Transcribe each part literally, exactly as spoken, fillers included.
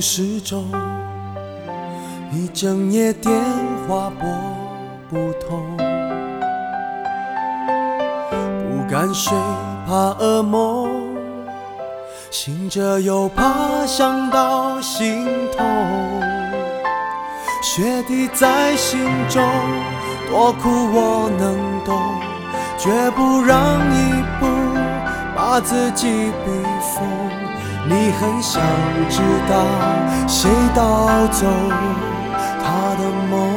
时钟，一整夜电话拨不通，不敢睡怕噩梦，醒着又怕想到心痛，雪滴在心中，多苦我能懂，绝不让一步把自己逼疯。你很想知道谁盗走他的梦，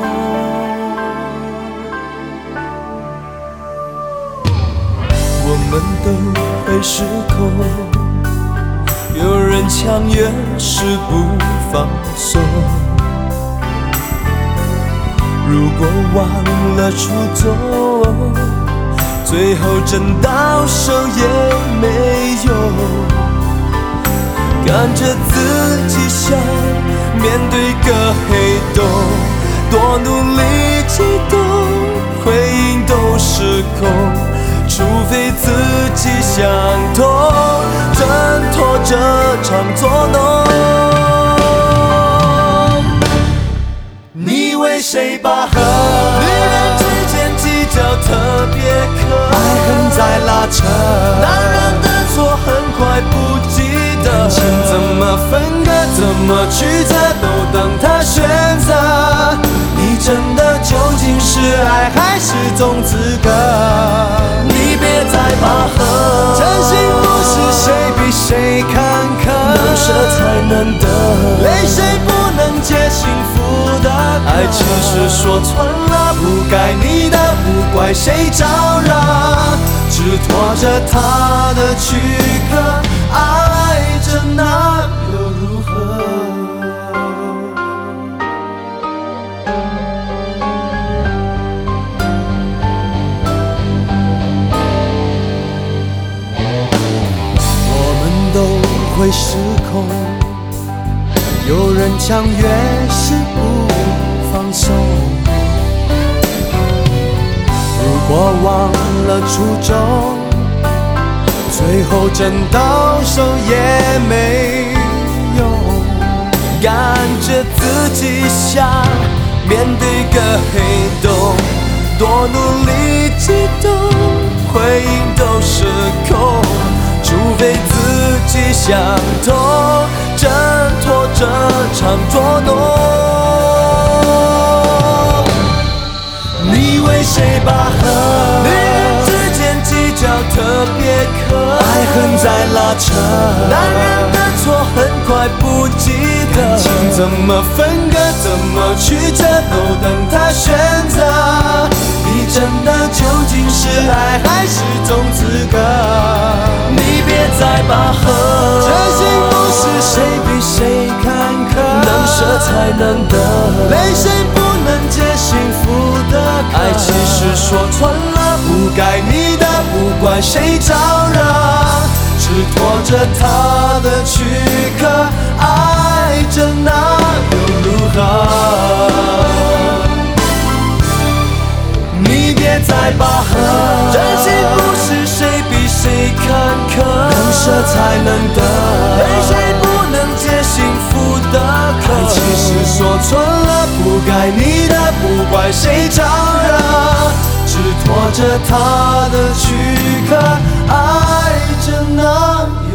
我们都会失控，有人强越是不放松，如果忘了初衷，最后真到手也没用，看着自己笑，面对个黑洞，多努力激动，回应都失控，除非自己想通，挣脱这场作弄。你为谁拔河？女人之间计较特别渴，爱恨在拉扯，男人的错很快不记得，感情怎么分割，怎么曲折，都等他选择。你真的究竟是爱还是种资格？你别再拔河，真心不是谁比谁坎坷，能舍才能得，泪水不能解幸福的渴。爱情是说穿了，不该你的，不怪谁招惹，只拖着他的躯壳，爱着那又如何？我们都会失控，有人强越是不放松，如果忘了初衷，最后真到手也没用，感觉自己像面对个黑洞，多努力激动，回应都失控，除非自己想通，挣脱这场捉弄。你为谁拔河？女人之间计较特别渴，爱恨在拉扯，男人的错很快不记得，感情怎么分割，怎么曲折，都等他选择。你真的究竟是爱还是种资格？你别再拔河，真心不是谁比谁坎坷，能舍才能得，泪水不能解幸福的渴。爱其实说穿了，不该你的，不怪谁招惹，只拖着他的躯壳，爱着那又如何？你别再拔河，真心不是谁比谁坎坷，能舍才能得，泪水不能解幸福的渴。爱其实说穿了，不该你的，不怪谁招惹，只拖着他的躯壳，爱着那